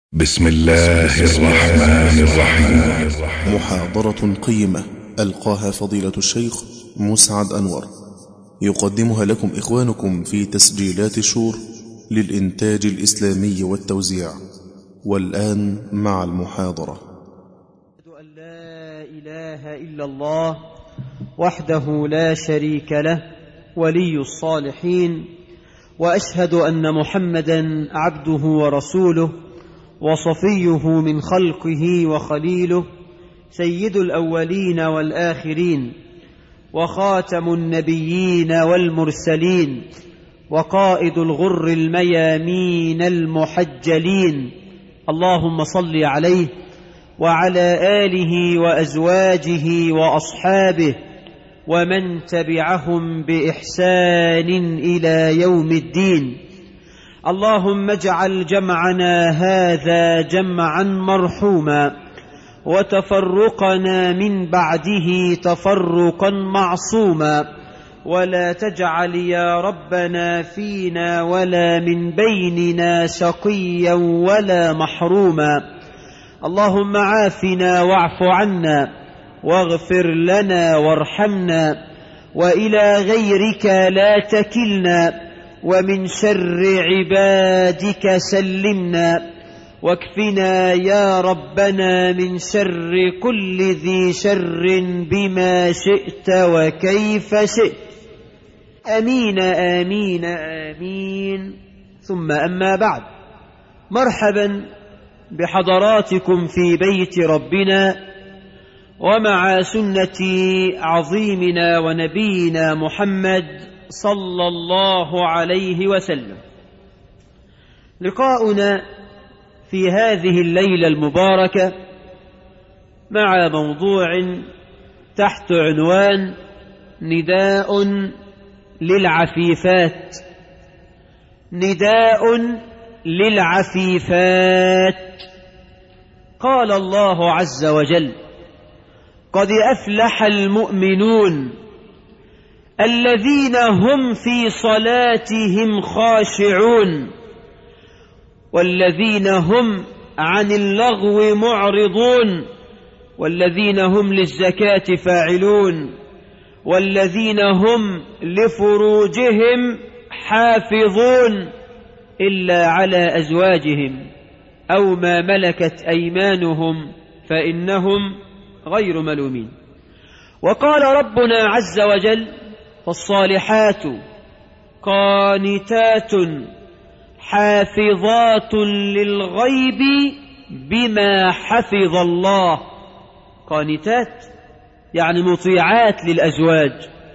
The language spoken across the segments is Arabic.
بسم الله الرحمن الرحيم. محاضرة قيمة ألقاها فضيلة الشيخ مسعد أنور، يقدمها لكم إخوانكم في تسجيلات شور للإنتاج الإسلامي والتوزيع. والآن مع المحاضرة. أشهد أن لا إله إلا الله وحده لا شريك له ولي الصالحين، وأشهد أن محمدا عبده ورسوله وصفيه من خلقه وخليله، سيد الأولين والآخرين وخاتم النبيين والمرسلين وقائد الغر الميامين المحجلين. اللهم صل عليه وعلى آله وأزواجه وأصحابه ومن تبعهم بإحسان إلى يوم الدين. اللهم اجعل جمعنا هذا جمعا مرحوما، وتفرقنا من بعده تفرقا معصوما، ولا تجعل يا ربنا فينا ولا من بيننا شقيا ولا محروما. اللهم عافنا واعف عنا واغفر لنا وارحمنا، وإلى غيرك لا تكلنا، ومن شر عبادك سلمنا، واكفنا يا ربنا من شر كل ذي شر بما شئت وكيف شئت. آمين آمين آمين. ثم أما بعد، مرحبا بحضراتكم في بيت ربنا ومع سنة عظيمنا ونبينا محمد صلى الله عليه وسلم. لقاؤنا في هذه الليلة المباركة مع موضوع تحت عنوان نداء للعفيفات. نداء للعفيفات. قال الله عز وجل: قد أفلح المؤمنون الذين هم في صلاتهم خاشعون والذين هم عن اللغو معرضون والذين هم للزكاة فاعلون والذين هم لفروجهم حافظون إلا على أزواجهم أو ما ملكت أيمانهم فإنهم غير ملومين. وقال ربنا عز وجل: فالصالحات قانتات حافظات للغيب بما حفظ الله. قانتات يعني مطيعات للأزواج،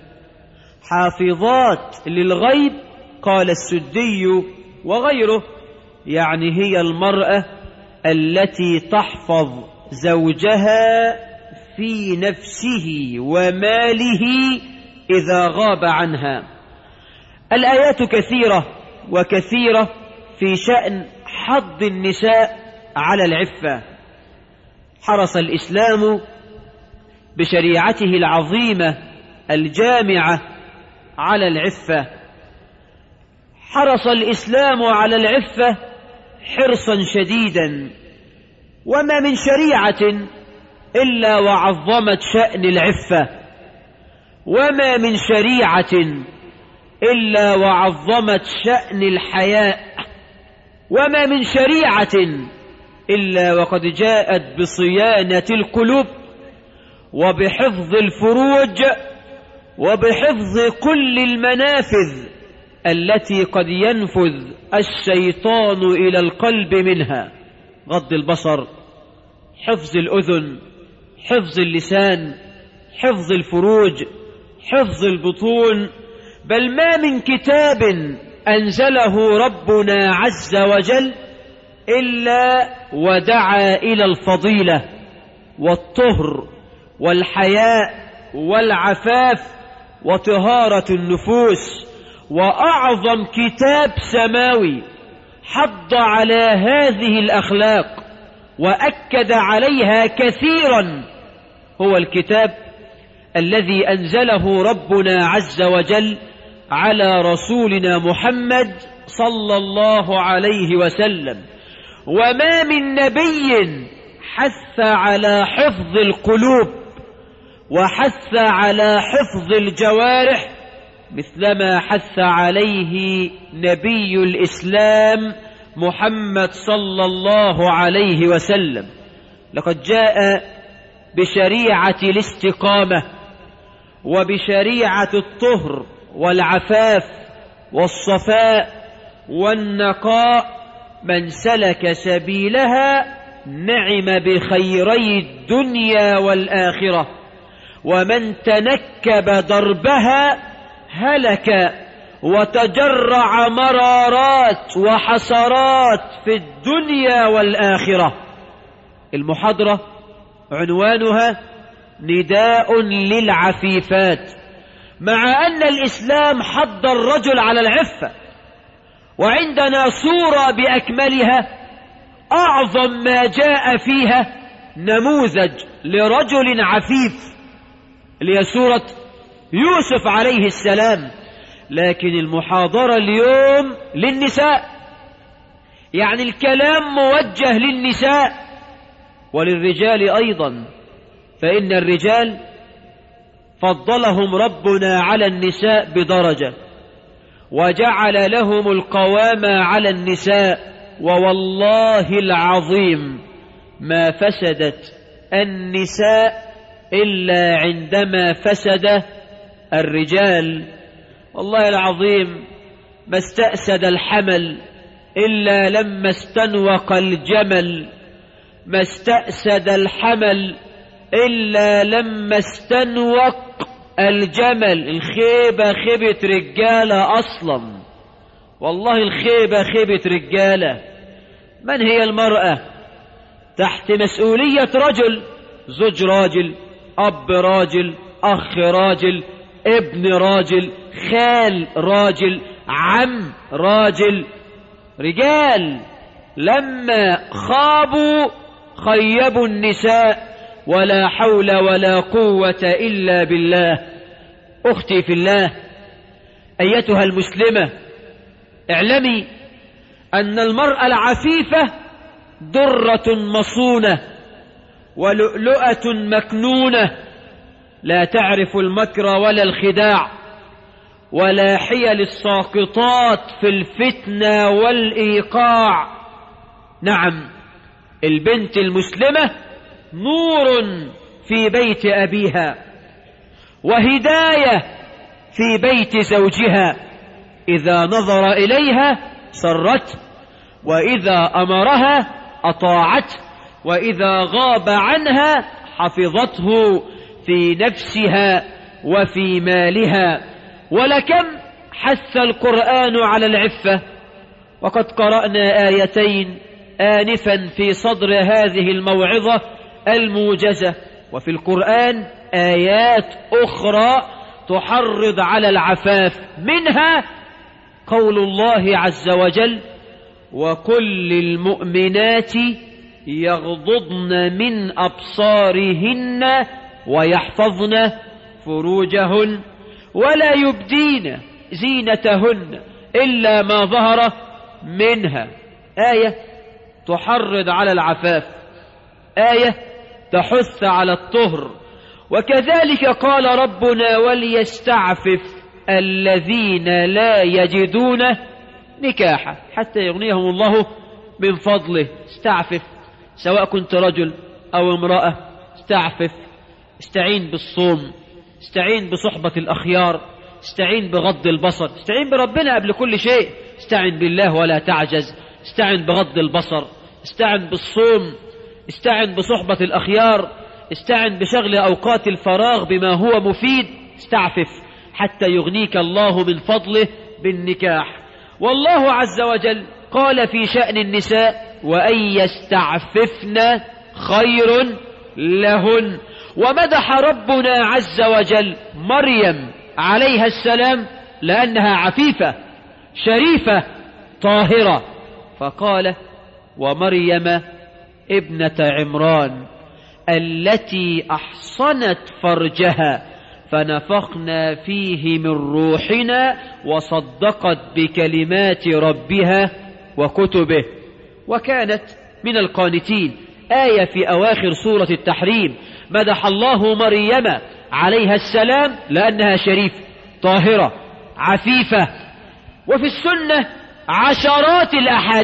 حافظات للغيب قال السدي وغيره يعني هي المرأة التي تحفظ زوجها في نفسه وماله إذا غاب عنها. الآيات كثيرة وكثيرة في شأن حض النساء على العفة. حرص الإسلام بشريعته العظيمة الجامعة على العفة. حرص الإسلام على العفة حرصا شديدا، وما من شريعة إلا وعظمت شأن العفة، وما من شريعة إلا وعظمت شأن الحياء، وما من شريعة إلا وقد جاءت بصيانة القلوب وبحفظ الفروج وبحفظ كل المنافذ التي قد ينفذ الشيطان إلى القلب منها: غض البصر، حفظ الأذن، حفظ اللسان، حفظ الفروج، حفظ البطون. بل ما من كتاب أنزله ربنا عز وجل إلا ودعا إلى الفضيلة والطهر والحياء والعفاف وطهارة النفوس. وأعظم كتاب سماوي حض على هذه الأخلاق وأكد عليها كثيرا هو الكتاب الذي أنزله ربنا عز وجل على رسولنا محمد صلى الله عليه وسلم. وما من نبي حث على حفظ القلوب وحث على حفظ الجوارح مثلما حث عليه نبي الإسلام محمد صلى الله عليه وسلم. لقد جاء بشريعة الاستقامة وبشريعة الطهر والعفاف والصفاء والنقاء، من سلك سبيلها نعم بخيري الدنيا والآخرة، ومن تنكب دربها هلك وتجرع مرارات وحسرات في الدنيا والآخرة. المحاضرة عنوانها نداء للعفيفات. مع أن الإسلام حض الرجل على العفة، وعندنا صورة بأكملها أعظم ما جاء فيها نموذج لرجل عفيف، اللي هي سورة يوسف عليه السلام. لكن المحاضرة اليوم للنساء، يعني الكلام موجه للنساء وللرجال أيضا، فإن الرجال فضلهم ربنا على النساء بدرجة، وجعل لهم القوامة على النساء. ووالله العظيم ما فسدت النساء إلا عندما فسد الرجال. والله العظيم ما استأسد الحمل إلا لما استنوق الجمل، ما استأسد الحمل إلا لما استنوق الجمل. الخيبة خيبة رجالة أصلا، والله الخيبة خيبة رجالة. من هي المرأة؟ تحت مسؤولية رجل، زوج راجل، أب راجل، أخ راجل، ابن راجل، خال راجل، عم راجل. رجال لما خابوا خيبوا النساء، ولا حول ولا قوة إلا بالله. أختي في الله، أيتها المسلمة، اعلمي أن المرأة العفيفة درة مصونة ولؤلؤة مكنونة، لا تعرف المكر ولا الخداع ولا حيل الساقطات في الفتنة والإيقاع. نعم، البنت المسلمة نور في بيت أبيها وهداية في بيت زوجها، إذا نظر إليها سرته، وإذا أمرها أطاعته، وإذا غاب عنها حفظته في نفسها وفي مالها. ولكم حث القرآن على العفة، وقد قرأنا آيتين آنفا في صدر هذه الموعظة الموجزة، وفي القرآن آيات أخرى تحرض على العفاف، منها قول الله عز وجل: وكل المؤمنات يغضضن من أبصارهن ويحفظن فروجهن ولا يبدين زينتهن إلا ما ظهر منها. آية تحرض على العفاف، آية تحث على الطهر. وكذلك قال ربنا: وليستعفف الذين لا يجدون نكاحا حتى يغنيهم الله من فضله. استعفف، سواء كنت رجل أو امرأة، استعفف. استعين بالصوم، استعين بصحبة الأخيار، استعين بغض البصر، استعين بربنا قبل كل شيء. استعن بالله ولا تعجز، استعن بغض البصر، استعن بالصوم، استعن بصحبة الأخيار، استعن بشغل أوقات الفراغ بما هو مفيد. استعفف حتى يغنيك الله من فضله بالنكاح. والله عز وجل قال في شأن النساء: وأن يستعففن خير لهن. ومدح ربنا عز وجل مريم عليها السلام لأنها عفيفة شريفة طاهرة، فقال: ومريم ابنة عمران التي أحصنت فرجها فنفخنا فيه من روحنا وصدقت بكلمات ربها وكتبه وكانت من القانتين. آية في أواخر سورة التحريم مدح الله مريم عليها السلام لأنها شريفة طاهرة عفيفة. وفي السنة عشرات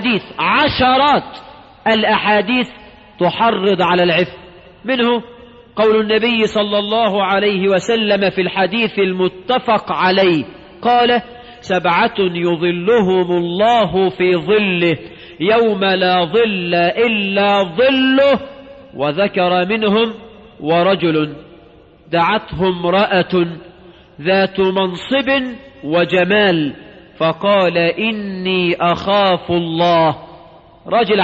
الأحاديث تحرض على العفة، منه قول النبي صلى الله عليه وسلم في الحديث المتفق عليه قال: 7 يظلهم الله في ظله يوم لا ظل إلا ظله، وذكر منهم: ورجل دعته امرأة ذات منصب وجمال فقال: إني أخاف الله. راجل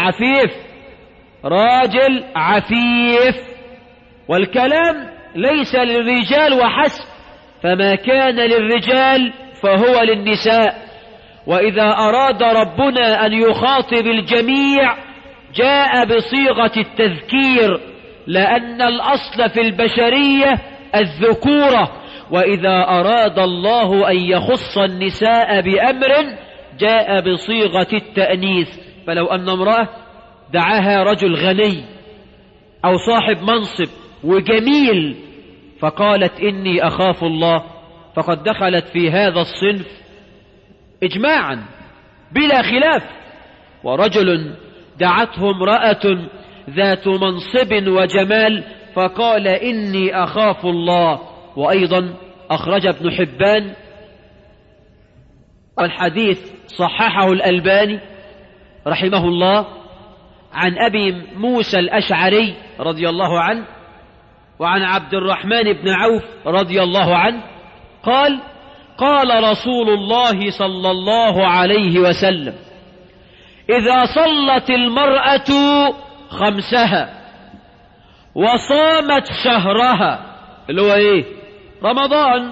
عفيف. والكلام ليس للرجال وحسب، فما كان للرجال فهو للنساء. وإذا أراد ربنا أن يخاطب الجميع جاء بصيغة التذكير، لأن الأصل في البشرية الذكورة، وإذا أراد الله أن يخص النساء بأمر جاء بصيغة التأنيث. فلو أن امرأة دعاها رجل غني أو صاحب منصب وجميل فقالت: إني أخاف الله، فقد دخلت في هذا الصنف إجماعا بلا خلاف. ورجل دعته امرأة ذات منصب وجمال فقال: إني أخاف الله. وأيضا أخرج ابن حبان، والحديث صححه الألباني رحمه الله، عن أبي موسى الأشعري رضي الله عنه وعن عبد الرحمن بن عوف رضي الله عنه قال: قال رسول الله صلى الله عليه وسلم: إذا صلت المرأة 5 وصامت شهرها اللي هو إيه؟ رمضان،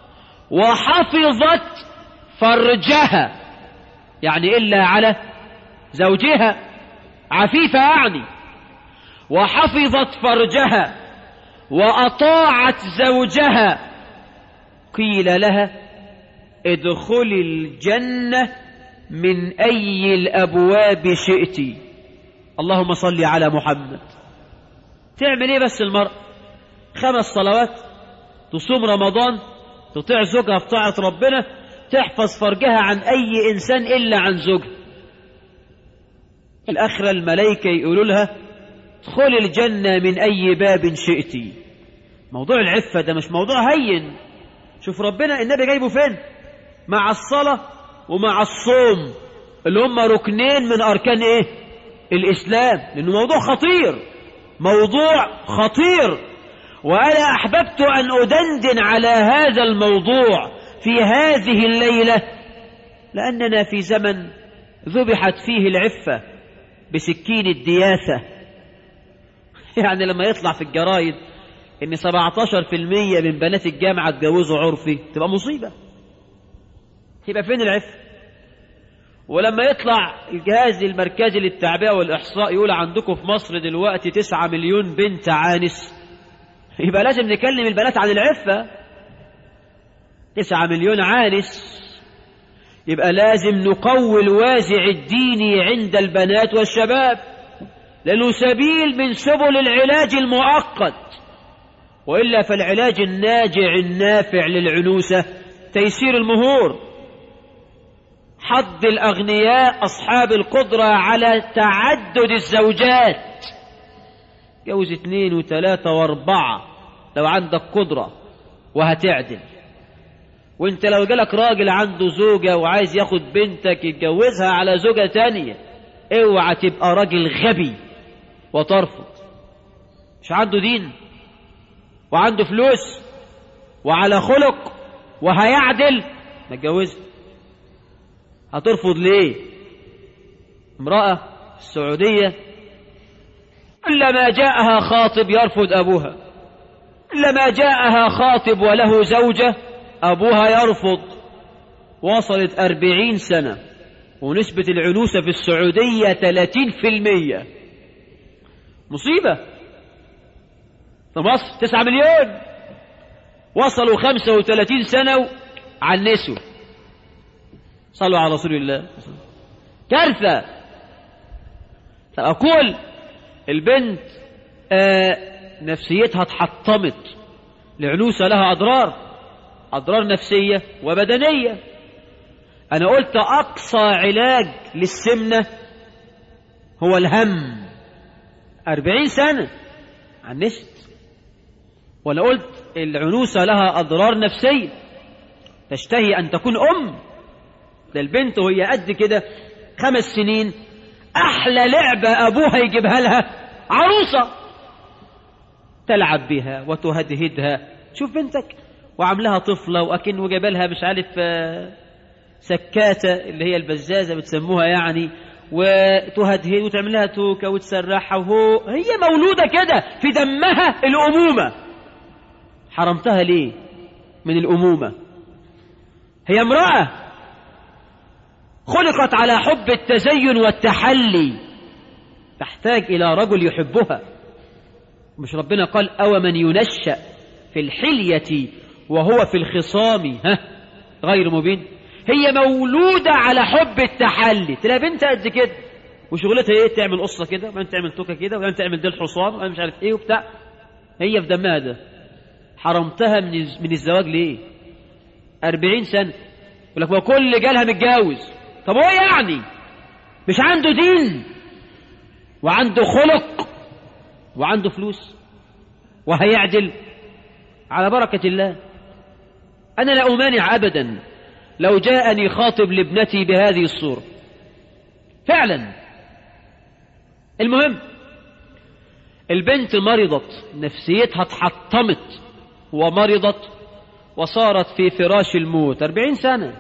وحفظت فرجها، يعني إلا على زوجها، عفيفة يعني، وحفظت فرجها وأطاعت زوجها، قيل لها: ادخلي الجنة من أي الأبواب شئت. اللهم صل على محمد. تعمل إيه بس المرأة؟ 5 صلوات، تصوم رمضان، تطيع زوجها في طاعة ربنا، تحفظ فرجها عن أي إنسان إلا عن زوجها. الآخرة الملائكة يقولوا لها: ادخلي الجنة من أي باب شئت. موضوع العفة ده مش موضوع هين. شوف ربنا النبي جايبه فين؟ مع الصلاة ومع الصوم اللي هم ركنين من أركان إيه؟ الإسلام، لأنه موضوع خطير. وأنا أحببت أن أدندن على هذا الموضوع في هذه الليلة لأننا في زمن ذبحت فيه العفة بسكين الدياثة. يعني لما يطلع في الجرايد إن 17% من بنات الجامعة اتجوزوا عرفي تبقى مصيبة. يبقى فين العفة؟ ولما يطلع الجهاز المركزي للتعبئة والإحصاء يقول عندكم في مصر دلوقتي 9 مليون بنت عانس، يبقى لازم نكلم البنات عن العفة. 9 مليون عانس، يبقى لازم نقوي الوازع الديني عند البنات والشباب، لأنه سبيل من سبل العلاج المؤقت، وإلا فالعلاج الناجع النافع للعنوسة تيسير المهور، حض الأغنياء أصحاب القدرة على تعدد الزوجات، جوز 2 و3 و4 لو عندك قدرة وهتعدل. وانت لو جالك راجل عنده زوجة وعايز ياخد بنتك يتجوزها على زوجة تانية، اوعى تبقى راجل غبي وترفض. مش عنده دين وعنده فلوس وعلى خلق وهيعدل، ما تجوزها. هترفض ليه؟ امرأة في السعودية كلما جاءها خاطب يرفض أبوها، كلما جاءها خاطب وله زوجة أبوها يرفض. وصلت 40 سنة ونسبة العنوسة في السعودية 30%. مصيبة. في مصر 9 مليون وصلوا 35 سنة عنسوا. صلوا على رسول الله. كارثة. أقول البنت نفسيتها اتحطمت، العنوسة لها أضرار نفسية وبدنية. أنا قلت أقصى علاج للسمنة هو الهم. 40 سنة عنست. ولا قلت العنوسة لها أضرار نفسية، تشتهي أن تكون ده البنت وهي قد كده 5 سنين أحلى لعبة أبوها يجيبها لها عروسة تلعب بها وتهدهدها. شوف بنتك وعملها طفلة وأكن وجابلها مش عارف سكاتة اللي هي البزازة بتسموها يعني، وتهدهد وتعمل لها توكة وتسرحها، هي مولودة كده في دمها الأمومة. حرمتها ليه من الأمومة؟ هي امرأة خلقت على حب التزين والتحلي، تحتاج إلى رجل يحبها. مش ربنا قال أو من ينشأ في الحلية وهو في الخصام غير مبين؟ هي مولودة على حب التحلي. تلاقي بنت قد كده وشغلتها ايه؟ تعمل قصة كده وبعدين تعمل توكة كده وبعدين تعمل ديل حصان وبعدين مش عارف ايه وبتاع. هي في دمها ده. حرمتها من الزواج ليه؟ 40 سنة. يقول لك ما كل جالها متجوز. طب هو يعني مش عنده دين وعنده خلق وعنده فلوس وهيعدل؟ على بركة الله. أنا لا أمانع أبدا لو جاءني خاطب لابنتي بهذه الصورة فعلا. المهم البنت مرضت، نفسيتها اتحطمت ومرضت وصارت في فراش الموت. 40 سنة.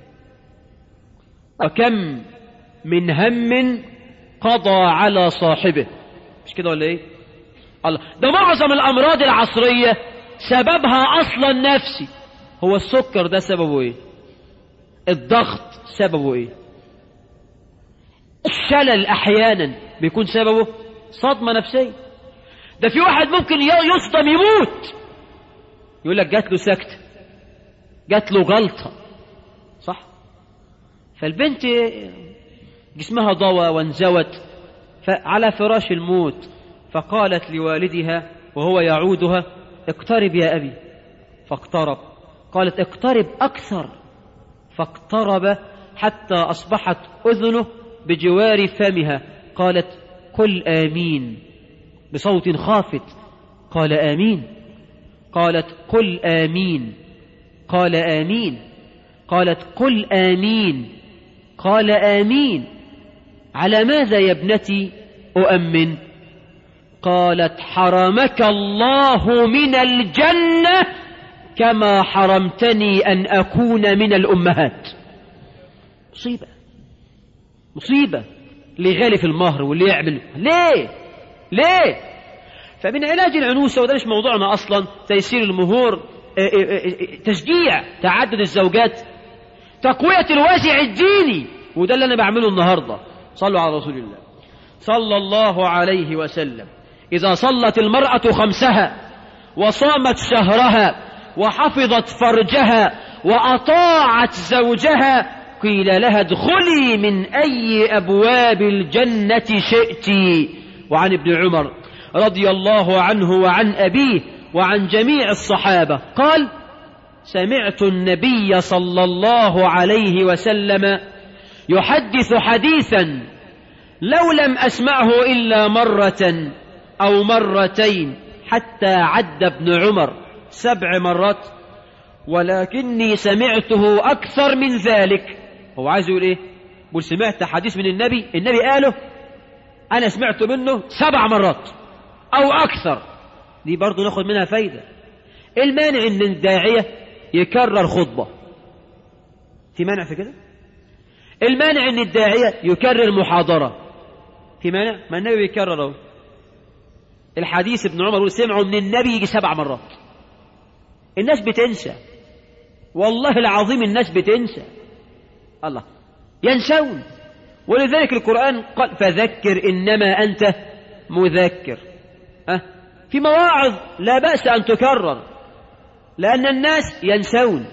وكم من هم قضى على صاحبه. مش كده ولا ايه؟ الله، ده معظم الأمراض العصرية سببها أصلا نفسي. هو السكر ده سببه ايه؟ الضغط سببه ايه؟ الشلل احيانا بيكون سببه صدمة نفسية. ده في واحد ممكن يصدم يموت، يقول لك جات له سكتة، جات له غلطة، صح؟ فالبنت جسمها ضوى وانزوت على فراش الموت، فقالت لوالدها وهو يعودها اقترب يا أبي، فاقترب. قالت اقترب أكثر، فاقترب حتى أصبحت أذنه بجوار فمها. قالت قل آمين بصوت خافت. قال آمين. قالت قل آمين. قال آمين. قالت قل آمين. قال آمين. على ماذا يا ابنتي أؤمن؟ قالت حرمك الله من الجنة كما حرمتني أن أكون من الأمهات. مصيبة، مصيبة. اللي غالي في المهر واللي يعمل ليه؟ فمن علاج العنوسة، وده مش موضوعنا أصلا، تيسير المهور، تشجيع تعدد الزوجات، تقوية الوازع الديني، وده اللي أنا بعمله النهاردة. صلوا على رسول الله صلى الله عليه وسلم. إذا صلت المرأة 5 وصامت شهرها وحفظت فرجها وأطاعت زوجها قيل لها ادخلي من أي أبواب الجنة شئت. وعن ابن عمر رضي الله عنه وعن أبيه وعن جميع الصحابة قال سمعت النبي صلى الله عليه وسلم يحدث حديثا لو لم أسمعه إلا مرة أو مرتين حتى عد ابن عمر 7 مرات، ولكني سمعته أكثر من ذلك. هو عايز يقول إيه؟ يقول سمعت حديث من النبي قاله، أنا سمعت منه 7 مرات أو أكثر. دي برضو ناخد منها فايدة. المانع إن الداعية يكرر خطبة؟ في مانع في كده؟ المانع إن الداعية يكرر محاضرة؟ في مانع؟ ما النبي بيكرره. الحديث ابن عمر سمعوا من النبي يجي 7 مرات. الناس بتنسى، والله العظيم الناس بتنسى، الله ينسون. ولذلك القرآن قال فذكر إنما أنت مذكر. في مواعظ لا بأس أن تكرر لأن الناس ينسون.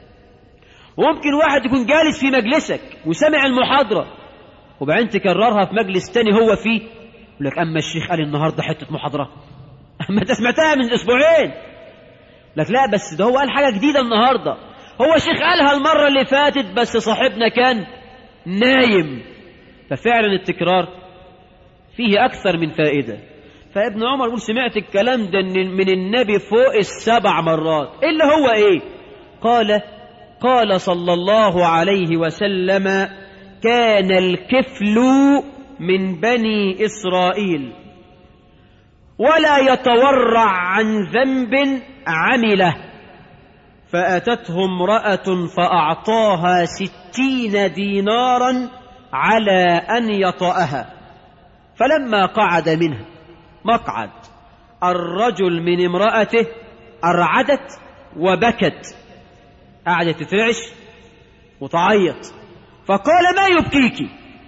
وممكن واحد يكون جالس في مجلسك وسمع المحاضرة وبعدين تكررها في مجلس تاني هو فيه يقول لك أما الشيخ قال النهاردة حتة محاضرة، أما أنت سمعتها من أسبوعين. لك لا، بس ده هو قال حاجة جديدة النهاردة، هو الشيخ قالها المرة اللي فاتت بس صاحبنا كان نايم. ففعلا التكرار فيه أكثر من فائدة. فابن عمر يقول سمعت الكلام ده من النبي فوق 7 مرات. إلا هو إيه؟ قال صلى الله عليه وسلم كان الكفل من بني إسرائيل ولا يتورع عن ذنب عمله، فأتته امرأة فأعطاها 60 دينارا على أن يطأها، فلما قعد منها مقعد الرجل من امرأته أرعدت وبكت، قعدت تترعش وتعيط، فقال ما يبكيك؟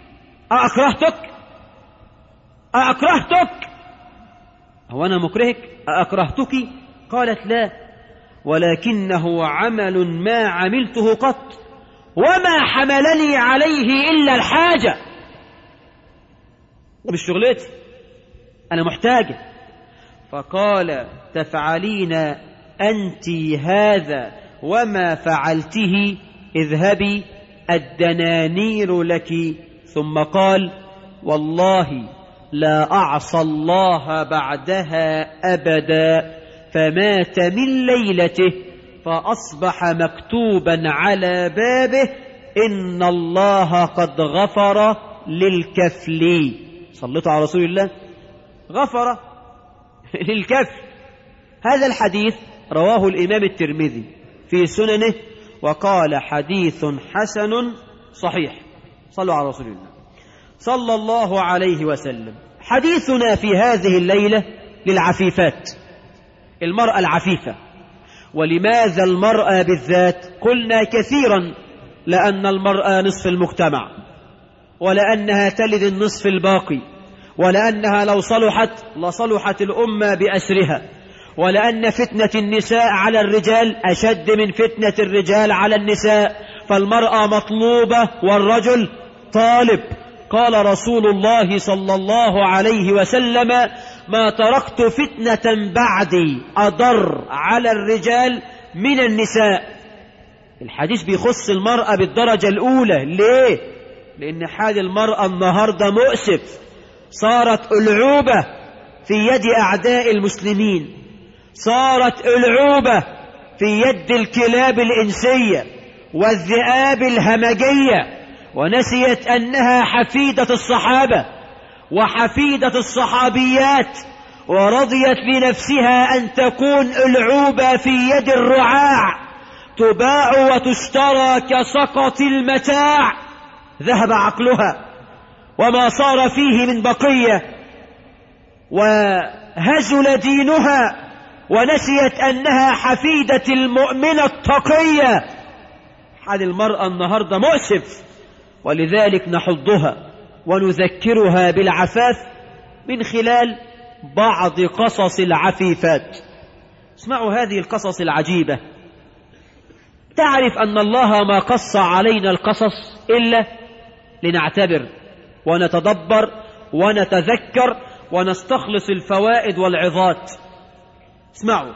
أأكرهتك؟ هو أنا مكرهك؟ أأكرهتك؟ قالت لا، ولكنه عمل ما عملته قط وما حملني عليه إلا الحاجة، مش شغلتي، أنا محتاجة. فقال تفعلين أنت هذا وما فعلته، اذهبي الدنانير لك. ثم قال والله لا أعصى الله بعدها أبدا، فمات من ليلته فأصبح مكتوبا على بابه إن الله قد غفر للكفل. صليتوا على رسول الله، غفر للكفل. هذا الحديث رواه الإمام الترمذي في سننه وقال حديث حسن صحيح. صلوا على رسول الله صلى الله عليه وسلم. حديثنا في هذه الليلة للعفيفات، المرأة العفيفة. ولماذا المرأة بالذات؟ قلنا كثيرا لأن المرأة نصف المجتمع، ولأنها تلد النصف الباقي، ولأنها لو صلحت لصلحت الأمة بأسرها، ولأن فتنة النساء على الرجال أشد من فتنة الرجال على النساء، فالمرأة مطلوبة والرجل طالب. قال رسول الله صلى الله عليه وسلم ما تركت فتنة بعدي أضر على الرجال من النساء. الحديث بيخص المرأة بالدرجة الأولى. ليه؟ لأن حال المرأة النهاردة مؤسف، صارت ألعوبة في يد أعداء المسلمين، صارت ألعوبة في يد الكلاب الإنسية والذئاب الهمجية، ونسيت أنها حفيدة الصحابة وحفيدة الصحابيات، ورضيت لنفسها أن تكون ألعوبة في يد الرعاع، تباع وتشترى كسقط المتاع. ذهب عقلها وما صار فيه من بقية، وهزل دينها، ونسيت أنها حفيدة المؤمنة التقية. حال المرأة النهاردة مؤسف، ولذلك نحضها ونذكرها بالعفاف من خلال بعض قصص العفيفات. اسمعوا هذه القصص العجيبة. تعرف أن الله ما قص علينا القصص إلا لنعتبر ونتدبر ونتذكر ونستخلص الفوائد والعظات. اسمعوا،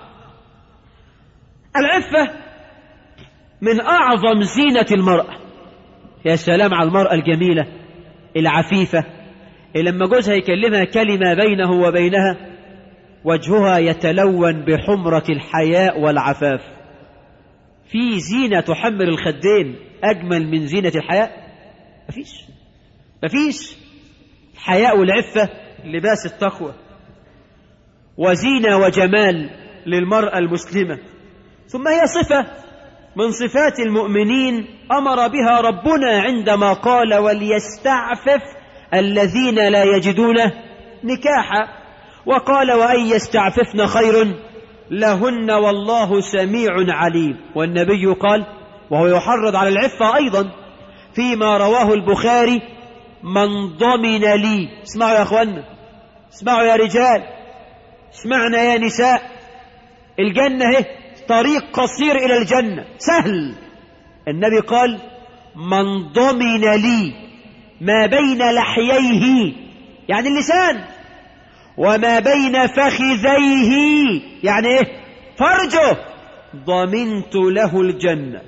العفة من أعظم زينة المرأة. يا سلام على المرأة الجميلة العفيفة اللي لما جوزها يكلمها كلمة بينه وبينها وجهها يتلون بحمرة الحياء والعفاف. في زينة تحمل الخدين أجمل من زينة الحياء؟ مفيش. الحياء والعفة لباس التقوى وزينة وجمال للمرأة المسلمة، ثم هي صفة من صفات المؤمنين أمر بها ربنا عندما قال وليستعفف الذين لا يجدون نكاحا، وقال وأن يستعففن خير لهن والله سميع عليم. والنبي قال وهو يحرض على العفة أيضا فيما رواه البخاري من ضمن لي. اسمعوا يا أخوانا، اسمعوا يا رجال، اسمعنا يا نساء، الجنة هي طريق قصير إلى الجنة سهل. النبي قال من ضمن لي ما بين لحييه، يعني اللسان وما بين فخذيه يعني إيه؟ فرجه ضمنت له الجنة.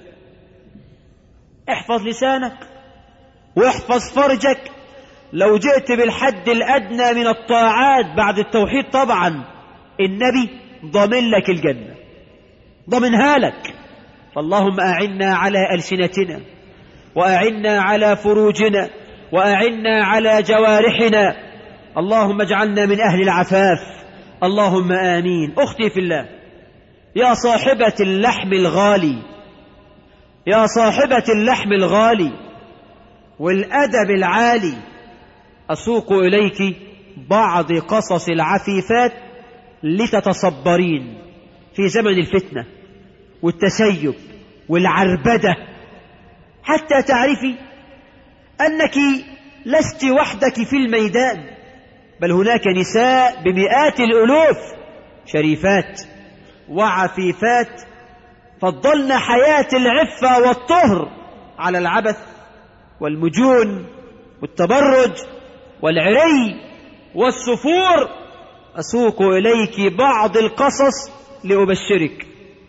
احفظ لسانك واحفظ فرجك. لو جئت بالحد الأدنى من الطاعات بعد التوحيد طبعا النبي ضمن لك الجنة، ضمنها لك. فاللهم أعنا على ألسنتنا، وأعنا على فروجنا، وأعنا على جوارحنا. اللهم اجعلنا من أهل العفاف، اللهم آمين. أختي في الله، يا صاحبة اللحم الغالي، يا صاحبة اللحم الغالي والأدب العالي، أسوق إليك بعض قصص العفيفات لتتصبرين في زمن الفتنة والتسيب والعربدة، حتى تعرفي أنك لست وحدك في الميدان، بل هناك نساء بمئات الألوف شريفات وعفيفات فضلن حياة العفة والطهر على العبث والمجون والتبرج والعري والسفور. أسوق إليك بعض القصص لأبشرك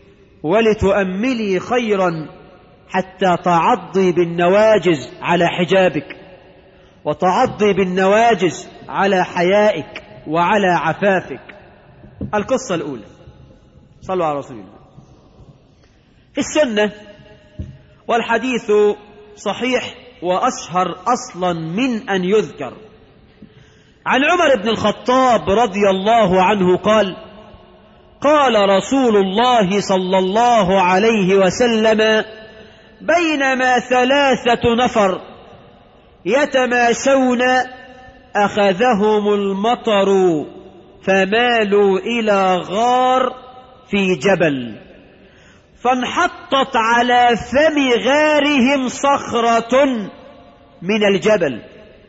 ولتؤملي خيرا حتى تعضي بالنواجز على حجابك، وتعضي بالنواجز على حيائك وعلى عفافك. القصة الأولى، صلوا على رسول الله. في السنة والحديث صحيح وأشهر أصلا من أن يذكر، عن عمر بن الخطاب رضي الله عنه قال: قال رسول الله صلى الله عليه وسلم: بينما 3 نفر يتماشون أخذهم المطر فمالوا إلى غار في جبل، فانحطت على فم غارهم صخرة من الجبل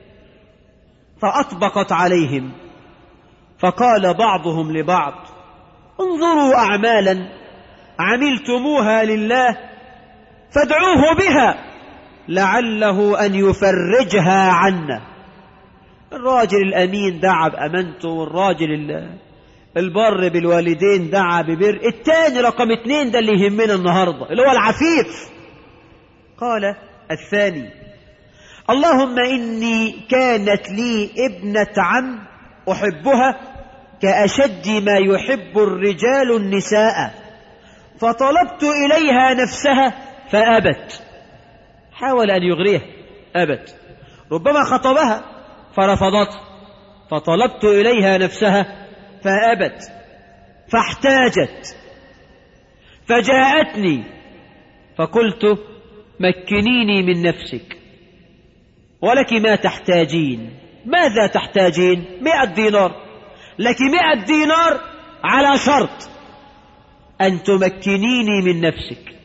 فأطبقت عليهم، فقال بعضهم لبعض: انظروا أعمالا عملتموها لله فادعوه بها لعله أن يفرجها عنا. الراجل الأمين دعا بأمانته، والراجل البر بالوالدين دعا ببر. الثاني رقم 2 ده اللي يهمنا النهاردة، اللي هو العفيف. قال الثاني: اللهم إني كانت لي ابنة عم أحبها كأشد ما يحب الرجال النساء، فطلبت إليها نفسها فأبت. حاول أن يغريها، أبت. ربما خطبها فرفضت، فطلبت إليها نفسها فأبت، فاحتاجت فجاءتني فقلت: مكنيني من نفسك ولك ما تحتاجين. ماذا تحتاجين؟ 100 دينار. لك 100 دينار على شرط أن تمكنيني من نفسك.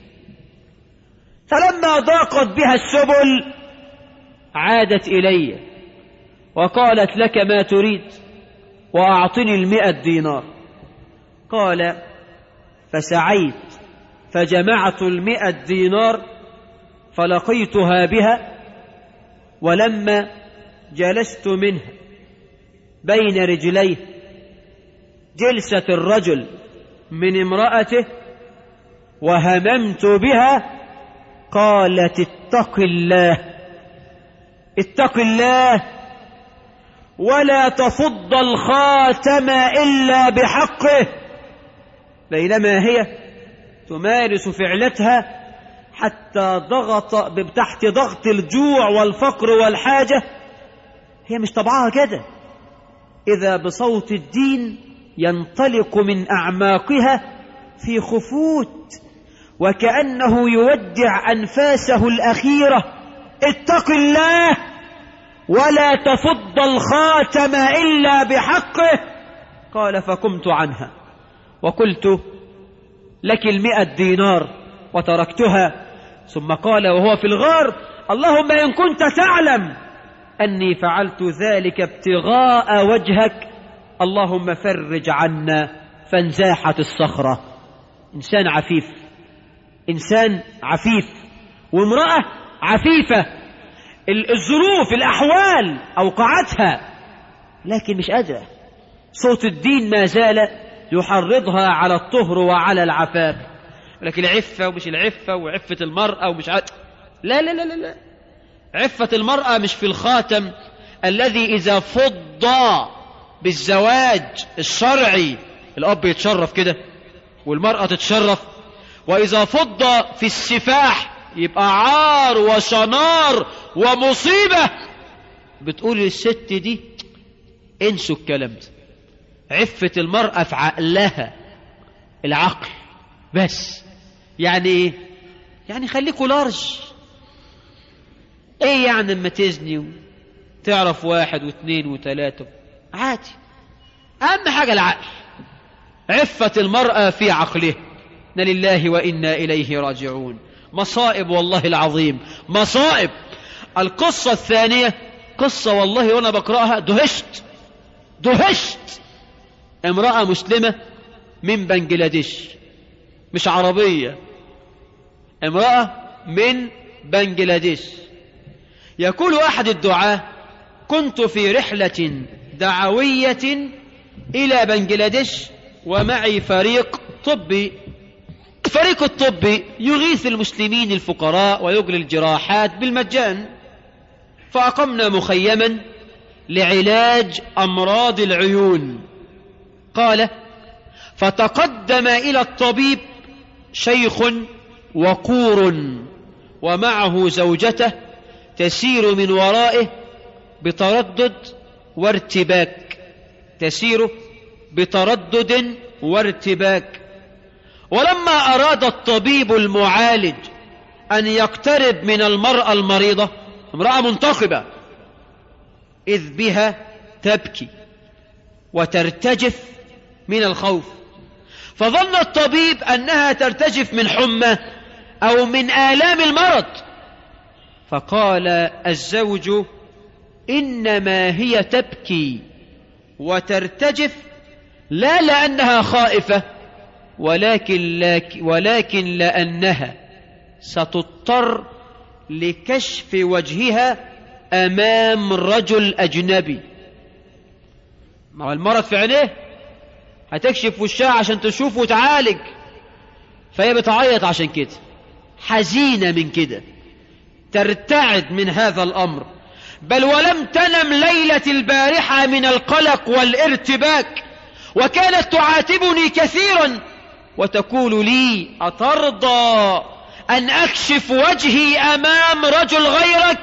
فلما ضاقت بها السبل عادت إلي وقالت: لك ما تريد وأعطني 100 دينار. قال: فسعيت فجمعت 100 دينار فلقيتها بها، ولما جلست منها بين رجليه جلسة الرجل من امرأته وهممت بها، قالت: اتق الله، اتق الله، ولا تفض الخاتم إلا بحقه. بينما هي تمارس فعلتها حتى تحت ضغط الجوع والفقر والحاجة، هي مش طبعها كده، إذا بصوت الدين ينطلق من أعماقها في خفوت وكأنه يودع أنفاسه الأخيرة: اتق الله ولا تفض الخاتم إلا بحقه. قال: فقمت عنها وقلت: لك 100 دينار، وتركتها. ثم قال وهو في الغار: اللهم إن كنت تعلم أني فعلت ذلك ابتغاء وجهك اللهم فرج عنا. فانزاحت الصخرة. إنسان عفيف، إنسان عفيف، وامرأة عفيفة. الظروف الأحوال أوقعتها لكن مش قادرة، صوت الدين ما زال يحرضها على الطهر وعلى العفاف. لكن العفة ومش العفة، وعفة المرأة ومش لا لا لا لا لا. عفة المرأة مش في الخاتم الذي إذا فض بالزواج الشرعي الأب يتشرف كده والمرأة تتشرف، وإذا فض في السفاح يبقى عار وشنار ومصيبة. بتقول الست دي انسوا الكلام ده. عفة المرأة في عقلها، العقل بس. يعني ايه؟ يعني خليكوا لارج. ايه يعني اما تزني تعرف 1 و2 و3 عادي. اهم حاجة العقل. عفة المرأة في عقله. إنا لله وإنا إليه راجعون. مصائب والله العظيم، مصائب. القصة الثانية قصة والله وأنا بقرأها دهشت. امرأة مسلمة من بنجلاديش، مش عربية، امرأة من بنجلاديش. يقول أحد الدعاة: كنت في رحلة دعوية إلى بنجلاديش ومعي فريق طبي. الفريق الطبي يغيث المسلمين الفقراء ويجري الجراحات بالمجان. فأقمنا مخيما لعلاج أمراض العيون. قال: فتقدم إلى الطبيب شيخ وقور ومعه زوجته تسير من ورائه بتردد وارتباك. ولما أراد الطبيب المعالج أن يقترب من المرأة المريضة، امرأة منتقبة، إذ بها تبكي وترتجف من الخوف، فظن الطبيب أنها ترتجف من حمى أو من آلام المرض. فقال الزوج: إنما هي تبكي وترتجف لا لأنها خائفة، ولكن لأنها ستضطر لكشف وجهها أمام رجل أجنبي. ما هو المرض في عينيه، هتكشف وشها عشان تشوف وتعالج. فهي بتعيط عشان كده، حزينة من كده، ترتعد من هذا الأمر. بل ولم تنم ليلة البارحة من القلق والارتباك، وكانت تعاتبني كثيرا وتقول لي: أترضى أن أكشف وجهي أمام رجل غيرك؟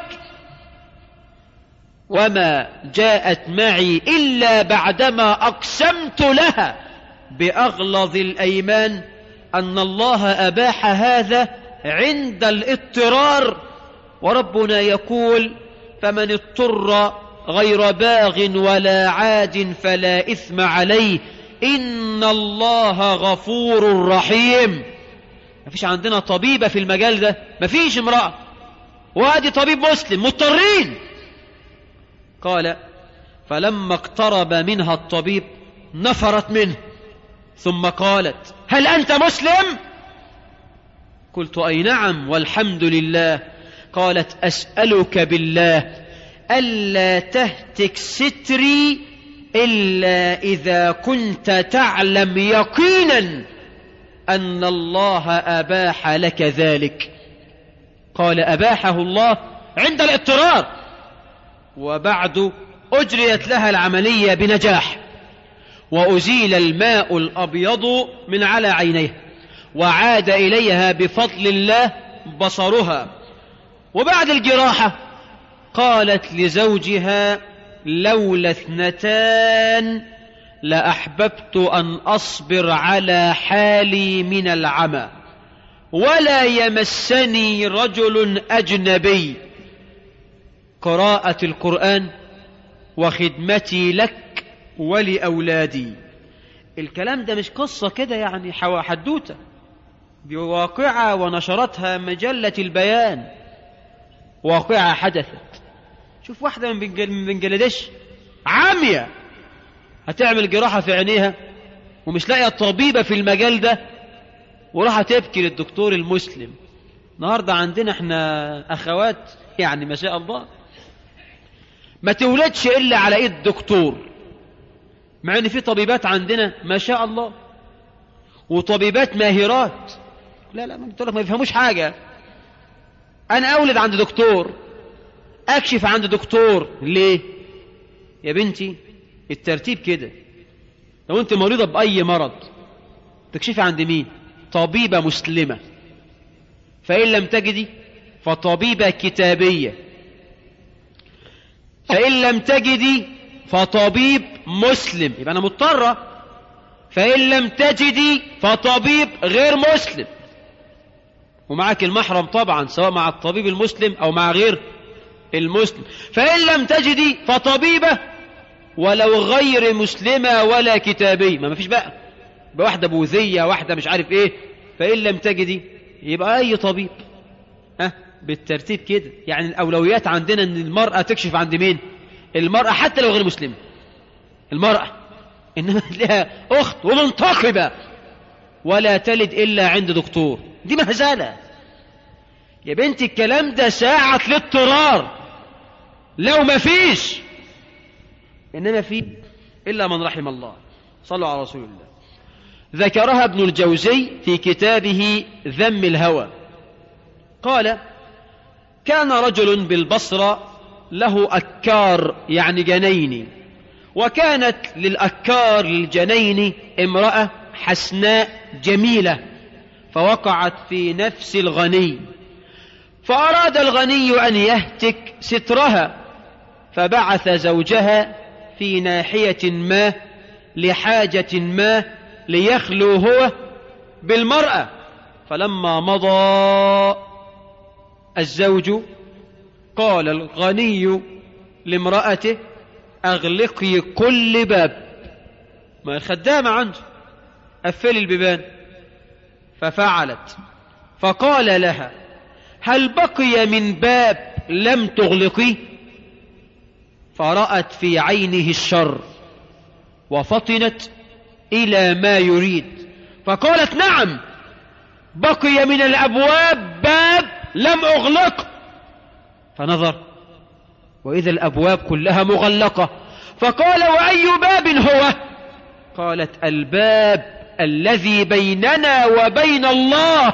وما جاءت معي إلا بعدما أقسمت لها بأغلظ الأيمان أن الله أباح هذا عند الاضطرار، وربنا يقول: فمن اضطر غير باغ ولا عاد فلا إثم عليه إن الله غفور رحيم. مفيش عندنا طبيبة في المجال ده، مفيش امرأة، وادي طبيب مسلم، مضطرين. قال: فلما اقترب منها الطبيب نفرت منه، ثم قالت: هل أنت مسلم؟ قلت: أي نعم والحمد لله. قالت: أسألك بالله ألا تهتك ستري إلا إذا كنت تعلم يقينا أن الله أباح لك ذلك. قال: أباحه الله عند الاضطرار. وبعد أجريت لها العملية بنجاح، وأزيل الماء الأبيض من على عينيها، وعاد إليها بفضل الله بصرها. وبعد الجراحة قالت لزوجها: لولا 2 لأحببت أن أصبر على حالي من العمى ولا يمسني رجل أجنبي. قراءة القرآن وخدمتي لك ولأولادي. الكلام ده مش قصة كده يعني حدوتة، دي واقعة ونشرتها مجلة البيان، واقعة حدثت. شوف واحدة من بنجلاديش عامية هتعمل جراحة في عينيها ومش لاقية طبيبة في المجال ده، وراح تبكي للدكتور المسلم. النهاردة عندنا احنا أخوات يعني ما شاء الله ما تولدش إلا على إيد دكتور، مع ان في طبيبات عندنا ما شاء الله وطبيبات ماهرات، لا لا قلت لك ما يفهموش حاجة. انا اولد عند دكتور، اكشف عند دكتور، ليه يا بنتي؟ الترتيب كده. لو انت مريضة باي مرض تكشفي عند مين؟ طبيبة مسلمة، فإن لم تجدي فطبيبة كتابية، فإن لم تجدي فطبيب مسلم، يبقى أنا مضطرة. فإن لم تجدي فطبيب غير مسلم، ومعك المحرم طبعا سواء مع الطبيب المسلم أو مع غير المسلم. فإن لم تجدي فطبيبة ولو غير مسلمة ولا كتابية، ما فيش بقى بواحدة بوذية واحدة مش عارف ايه. فإن لم تجدي يبقى أي طبيب. بالترتيب كده. يعني الأولويات عندنا أن المرأة تكشف عند مين؟ المرأة حتى لو غير مسلمة، المرأة إنما لها أخت ومنتقبة ولا تلد إلا عند دكتور، دي مهزلة يا بنتي. الكلام ده ساعة الاضطرار لو ما فيش، إنما في إلا من رحم الله. صلوا على رسول الله. ذكرها ابن الجوزي في كتابه ذم الهوى، قال: كان رجل بالبصرة له أكار يعني جنين، وكانت للأكار للجنين امرأة حسناء جميلة، فوقعت في نفس الغني، فأراد الغني أن يهتك سترها، فبعث زوجها في ناحية ما لحاجة ما ليخلو هو بالمرأة. فلما مضى الزوج قال الغني لامرأته: أغلقي كل باب، ما الخدامة عنده، قفلي البيبان. ففعلت، فقال لها: هل بقي من باب لم تغلقي؟ فرأت في عينه الشر وفطنت إلى ما يريد، فقالت: نعم، بقي من الأبواب باب لم أغلق. فنظر وإذا الأبواب كلها مغلقة، فقال: وأي باب هو؟ قالت: الباب الذي بيننا وبين الله،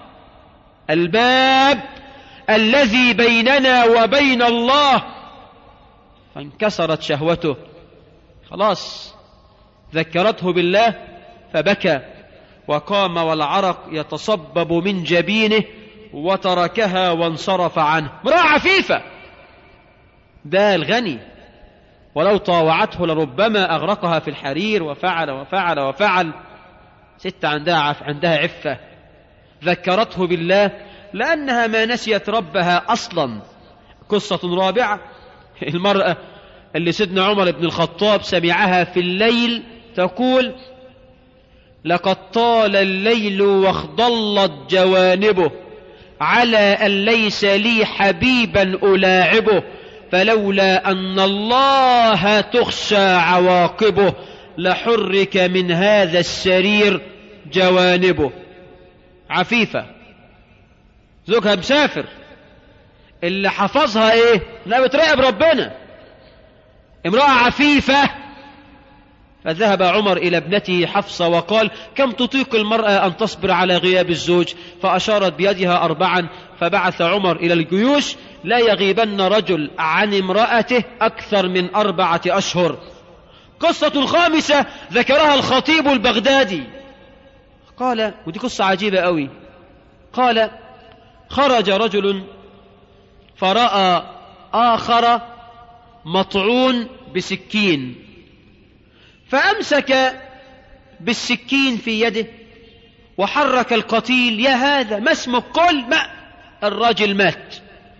الباب الذي بيننا وبين الله. فانكسرت شهوته، خلاص ذكرته بالله فبكى، وقام والعرق يتصبب من جبينه، وتركها وانصرف عنه. امرأة عفيفة، ده الغني، ولو طاوعته لربما أغرقها في الحرير، وفعل وفعل وفعل. ست عندها عفة، ذكرته بالله لأنها ما نسيت ربها أصلا. قصة رابعة: المرأة اللي سيدنا عمر بن الخطاب سمعها في الليل تقول: لقد طال الليل واخضلت جوانبه، على أن ليس لي حبيبا ألاعبه، فلولا أن الله تخشى عواقبه، لحرك من هذا السرير جوانبه. عفيفة، زوجها مسافر، اللي حفظها ايه؟ لا بتراقب ربنا، امرأة عفيفة. فذهب عمر إلى ابنته حفصة وقال: كم تطيق المرأة أن تصبر على غياب الزوج؟ فأشارت بيدها 4. فبعث عمر إلى الجيوش: لا يغيبن رجل عن امرأته أكثر من 4 أشهر. قصة خامسة ذكرها الخطيب البغدادي، قال، ودي قصة عجيبة قوي، قال: خرج رجل فرأى آخر مطعون بسكين، فأمسك بالسكين في يده وحرك القتيل: يا هذا، ما اسمك؟ قل ما. الرجل مات.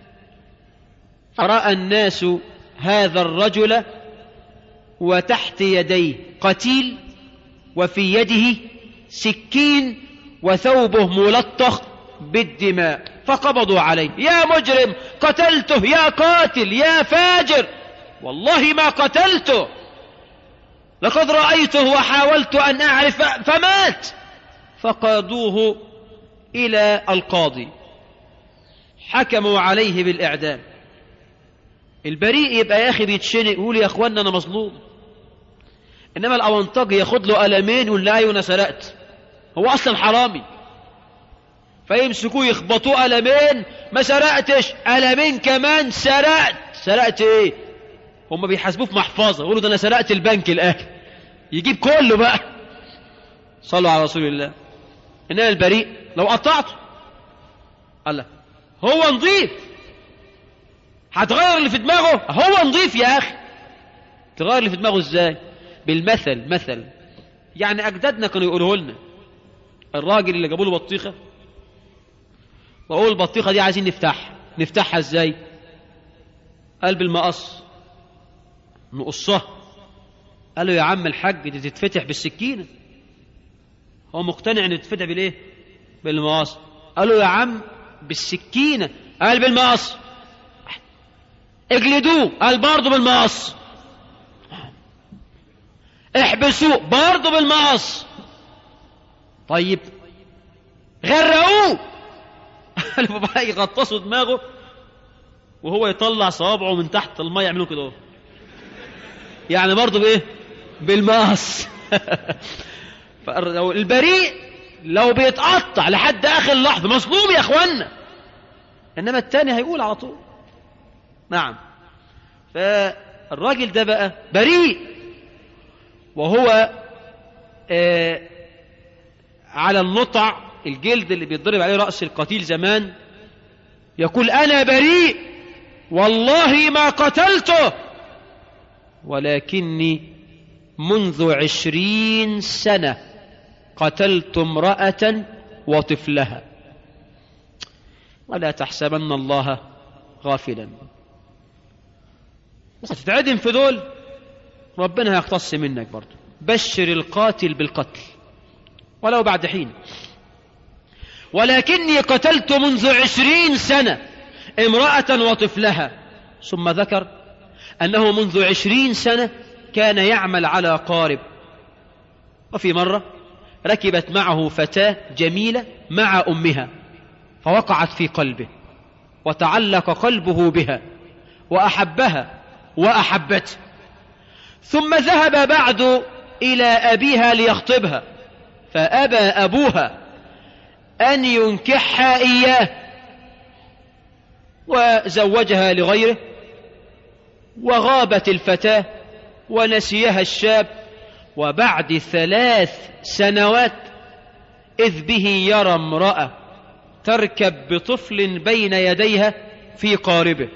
فرأى الناس هذا الرجل وتحت يديه قتيل، وفي يده سكين، وثوبه ملطخ بالدماء، فقبضوا عليه: يا مجرم، قتلته، يا قاتل، يا فاجر. والله ما قتلته، لقد رأيته وحاولت أن أعرف فمات. فقادوه إلى القاضي، حكموا عليه بالإعدام. البريء يبقى يا أخي بيتشنق، يقول: يا أخوانا أنا مظلوم، إنما الأونطاجي ياخد له قلمين يقول لا أنا سرقت، هو أصلا حرامي، فيمسكوه يخبطوه قلمين، ما سرقتش، قلمين كمان سرقت. سرقت إيه؟ هم بيحاسبوه في محفظة، يقولوا ده أنا سرقت البنك الآخر، يجيب كله بقى. صلوا على رسول الله. إنما البريء لو قطعته الله هو نظيف، هتغير اللي في دماغه، هو نظيف يا أخي. تغير اللي في دماغه إزاي؟ بالمثل. مثل يعني أجدادنا كانوا يقولوه لنا. الراجل اللي جابوا له بطيخة وأقول البطيخة دي عايزين نفتحها إزاي؟ قال بالمقص، نقصها. قال له يا عم الحاج دي تتفتح بالسكينة. هو مقتنع ان تتفتح بالايه؟ بالمقص. قال له يا عم بالسكينة. قال بالمقص. اجلدوه. قال برضه بالمقص. احبسوه برضه بالمقص. طيب غرقوه. قال بقى يغطسوا دماغه وهو يطلع صوابعه من تحت المية يعملوا كده يعني برضه بايه؟ بالمقص. البريء لو بيتقطع لحد اخر لحظه مظلوم يا اخوانا، انما التاني هيقول على طول. نعم. فالراجل ده بقى بريء وهو على النطع، الجلد اللي بيتضرب عليه رأس القتيل زمان، يقول أنا بريء والله ما قتلته ولكني منذ 20 سنة قتلت امرأة وطفلها. ولا تحسبن الله غافلا. ستتعدم في دول ربنا هيقتص منك برضو. بشر القاتل بالقتل ولو بعد حين. ولكني قتلت منذ 20 سنة امرأة وطفلها. ثم ذكر أنه منذ 20 سنة كان يعمل على قارب. وفي مرة ركبت معه فتاة جميلة مع أمها فوقعت في قلبه وتعلق قلبه بها وأحبها وأحبته. ثم ذهب بعد إلى أبيها ليخطبها فأبى أبوها أن ينكحها إياه وزوجها لغيره. وغابت الفتاة ونسيها الشاب. وبعد 3 سنوات إذ به يرى امرأة تركب بطفل بين يديها في قاربه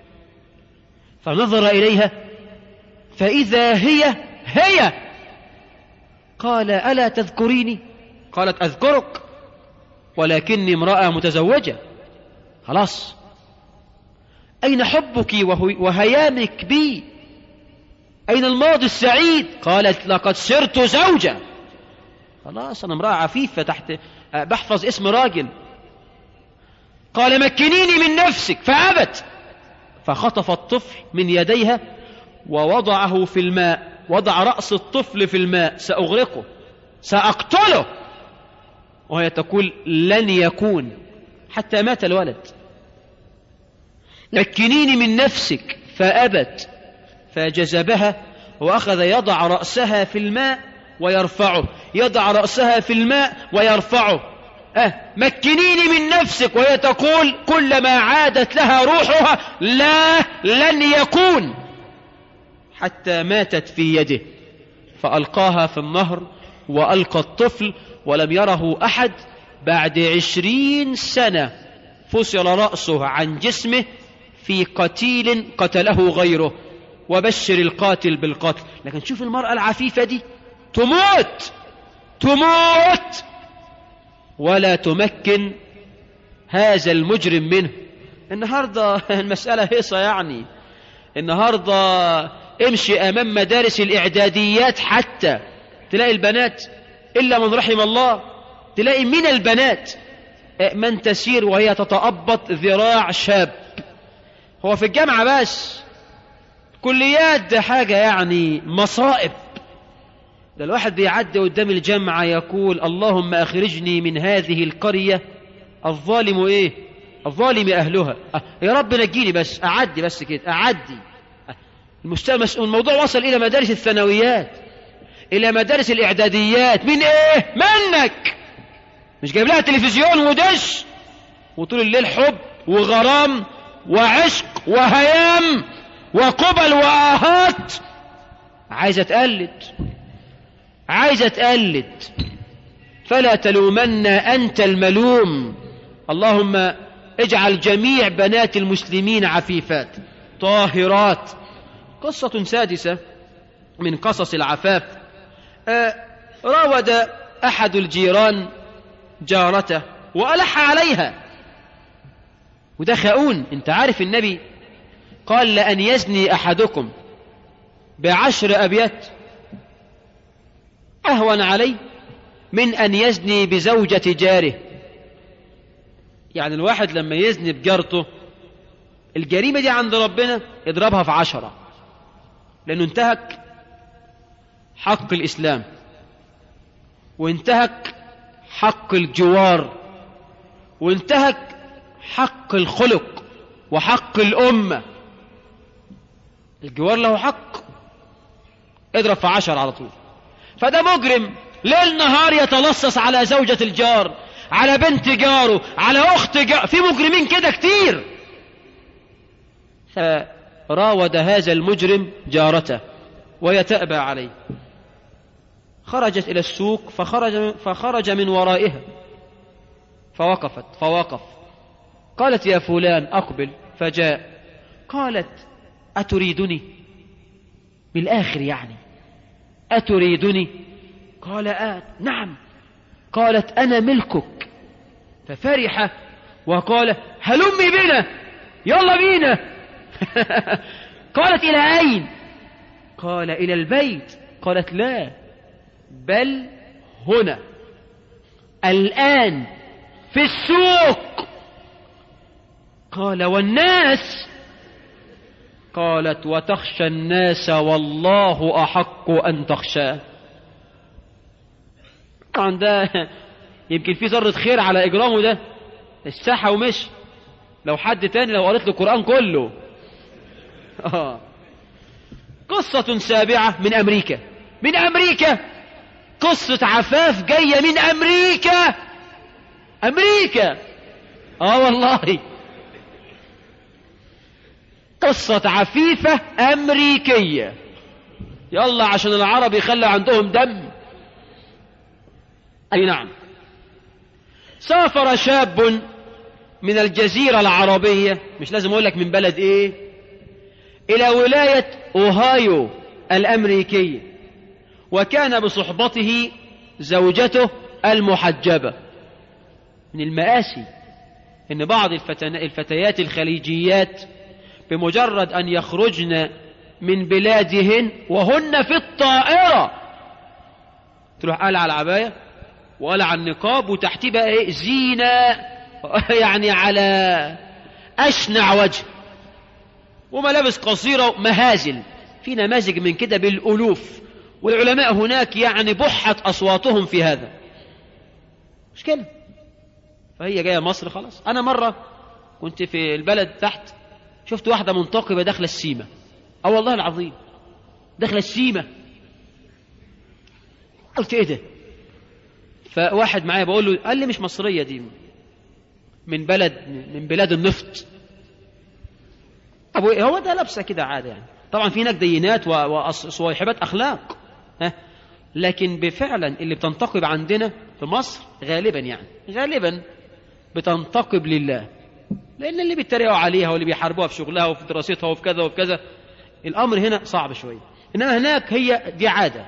فنظر إليها فإذا هي. قال ألا تذكريني؟ قالت أذكرك ولكني امرأة متزوجة. خلاص أين حبك وهيامك بي؟ أين الماضي السعيد؟ قالت لقد صرت زوجة. خلاص أنا امرأة عفيفة تحت بحفظ اسم راجل. قال مكنيني من نفسك فأبت. فخطف الطفل من يديها ووضعه في الماء. وضع رأس الطفل في الماء. سأغرقه سأقتله. وهي تقول لن يكون حتى مات الولد. مكنيني من نفسك فأبت. فجذبها وأخذ يضع رأسها في الماء ويرفعه. يضع رأسها في الماء ويرفعه. مكنيني من نفسك. وهي تقول كلما عادت لها روحها لا لن يكون حتى ماتت في يده. فألقاها في النهر وألقى الطفل ولم يره أحد. بعد 20 سنة فصل رأسه عن جسمه في قتيل قتله غيره. وبشر القاتل بالقتل. لكن شوف المرأة العفيفة دي تموت ولا تمكن هذا المجرم منه. النهاردة المسألة هيصة يعني. النهاردة امشي أمام مدارس الإعداديات حتى تلاقي البنات إلا من رحم الله. تلاقي من البنات من تسير وهي تتأبط ذراع شاب. هو في الجامعة بس. كليات ده حاجة يعني مصائب. ده الواحد بيعدي قدام الجامعة يقول اللهم أخرجني من هذه القرية الظالم إيه؟ الظالم أهلها. يا رب نجيني بس أعدي بس كده أعدي. الموضوع وصل إلى مدارس الثانويات. إلى مدارس الإعداديات. من إيه؟ منك. مش جايب لها تلفزيون ودش وطول الليل حب وغرام وعشق وهيام وقبل وآهات. عايزة تقلد. فلا تلومن أنت الملوم. اللهم اجعل جميع بنات المسلمين عفيفات طاهرات. قصة سادسة من قصص العفاف. راود أحد الجيران جارته وألح عليها، وده خاؤون. انت عارف النبي قال لأن يزني أحدكم ب10 أبيات أهون عليه من أن يزني بزوجة جاره. يعني الواحد لما يزني بجارته الجريمة دي عند ربنا يضربها في 10، لأنه انتهك حق الإسلام وانتهك حق الجوار وانتهك حق الخلق وحق الأمة. الجوار له حق، اضرب في 10 على طول. فده مجرم ليل نهار يتلصص على زوجة الجار، على بنت جاره، على أخت جاره. في مجرمين كده كتير. فراود هذا المجرم جارته وهي تأبى عليه. خرجت إلى السوق فخرج من ورائها فوقف. قالت يا فلان أقبل، فجاء. قالت أتريدني؟ بالآخر يعني أتريدني؟ قال نعم. قالت أنا ملكك. ففرح وقال هلمي بنا، يلا بينا. قالت إلى أين؟ قال إلى البيت. قالت لا، بل هنا الآن في السوق. قال والناس؟ قالت وتخشى الناس والله أحق أن تخشاه. طبعا ده يمكن في ذرة خير على إجرامه ده، الساحة ومشي. لو حد تاني لو قرأت له القرآن كله. قصة سابعة من أمريكا. قصة عفاف جاية من أمريكا. والله قصة عفيفة أمريكية. يلا عشان العرب يخلى عندهم دم. أي نعم. سافر شاب من الجزيرة العربية، مش لازم أقول لك من بلد إيه، إلى ولاية أوهايو الأمريكية، وكان بصحبته زوجته المحجبة. من المآسي إن بعض الفتيات الخليجيات بمجرد أن يخرجن من بلادهن وهن في الطائرة تروح قلع العباية وقلع النقاب وتحتيه بقى إيه؟ زينة، يعني على أشنع وجه، وملابس قصيرة مهازل. في نماذج من كده بالألوف، والعلماء هناك يعني بحت أصواتهم في هذا. مش كده. فهي جاية مصر خلاص. أنا مرة كنت في البلد تحت شفت واحدة منتقبة داخلة السيمة. والله العظيم داخلة السيمة. قلت ايه ده؟ فواحد معايا بقول له، قال لي مش مصرية دي، من بلاد النفط. طب هو ده لابسه كده عادة يعني. طبعا في هناك دينات وصويحبات أخلاق، لكن بفعلا اللي بتنتقب عندنا في مصر غالبا بتنتقب لله، لأن اللي بيتريقوا عليها واللي بيحاربوها في شغلها وفي دراستها وفي كذا وفي كذا. الأمر هنا صعب شوية، إنما هناك هي دي عادة.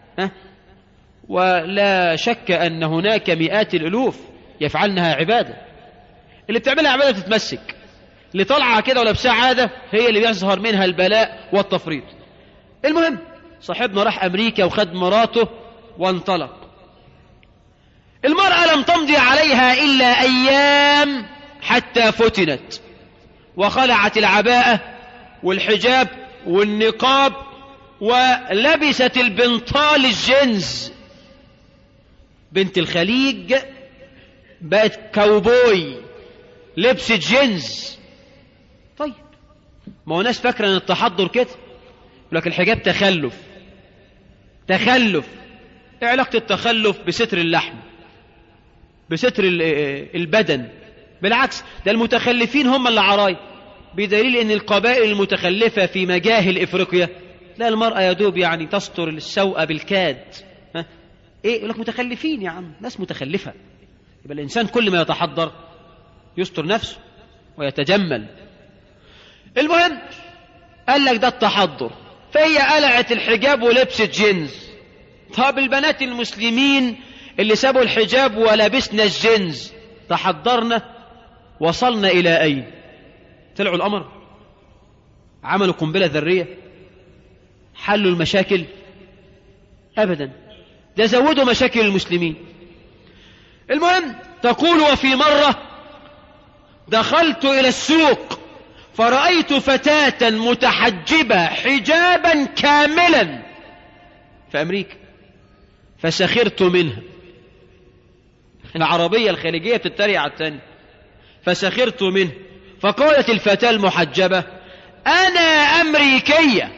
ولا شك أن هناك مئات الألوف يفعلنها عبادة. اللي بتعملها عبادة تتمسك، اللي طالعة كده ولابسها عادة هي اللي بيظهر منها البلاء والتفريط. المهم صاحبنا راح أمريكا وخد مراته وانطلق. المرأة لم تمضي عليها إلا أيام حتى فتنت وخلعت العباءة والحجاب والنقاب ولبست البنطال الجنز. بنت الخليج بقت كاوبوي، لبست جنز. طيب ما هو ناس فاكرة ان التحضر كده، يقول لك الحجاب تخلف. تخلف. ايه علاقة التخلف بستر اللحم، بستر البدن؟ بالعكس، ده المتخلفين هم اللي عراي، بدليل ان القبائل المتخلفة في مجاهل افريقيا لا، المرأة يدوب يعني تستر السوء بالكاد. ايه يقول لك متخلفين؟ يا عم ناس متخلفة. يبقى الانسان كل ما يتحضر يستر نفسه ويتجمل. المهم قال لك ده التحضر، فهي قلعت الحجاب ولبست جينز. طب البنات المسلمين اللي سابوا الحجاب ولبسنا الجينز تحضرنا، وصلنا إلى أين؟ طلعوا القمر؟ عملوا قنبلة ذرية؟ حلوا المشاكل؟ أبدا، ده زودوا مشاكل المسلمين. المهم تقول: وفي مرة دخلت إلى السوق فرأيت فتاة متحجبة حجابا كاملا في أمريكا فسخرت منها. العربية الخليجية بتتريق على الثاني. فسخرت منه، فقالت الفتاة المحجبة: أنا أمريكية،